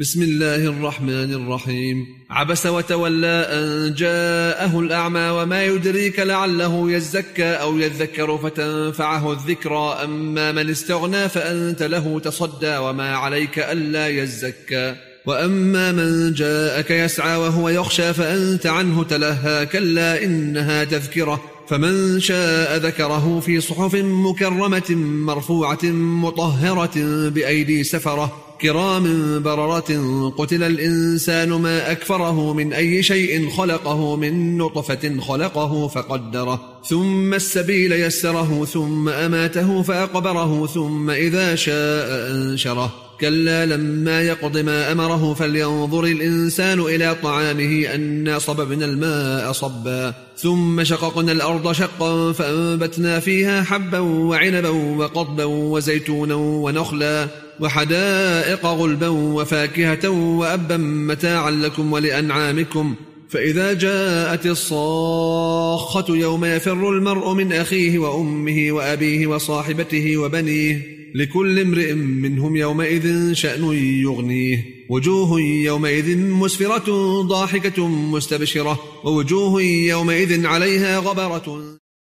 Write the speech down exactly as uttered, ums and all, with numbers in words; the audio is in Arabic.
بسم الله الرحمن الرحيم. عبس وتولى أن جاءه الأعمى وما يدريك لعله يزكى أو يذكر فتنفعه الذكرى أما من استغنى فأنت له تصدى وما عليك ألا يزكى وأما من جاءك يسعى وهو يخشى فأنت عنه تلهى كلا إنها تذكرة فمن شاء ذكره في صحف مكرمة مرفوعة مطهرة بأيدي سفرة كرام بررة قتل الإنسان ما أكفره من أي شيء خلقه من نطفة خلقه فقدره ثم السبيل يسره ثم أماته فأقبره ثم إذا شاء أنشره كلا لما يقض ما أمره فلينظر الإنسان إلى طعامه أنا صببنا الماء صبا ثم شققنا الأرض شقا فأنبتنا فيها حبا وعنبا وقضبا وزيتونا ونخلا وحدائق غلبا وفاكهة وأبا متاعا لكم ولأنعامكم فإذا جاءت الصاخة يوم يفر المرء من أخيه وأمه وأبيه وصاحبته وبنيه لكل امرئ منهم يومئذ شأن يغنيه وجوه يومئذ مسفرة ضاحكة مستبشرة ووجوه يومئذ عليها غبرة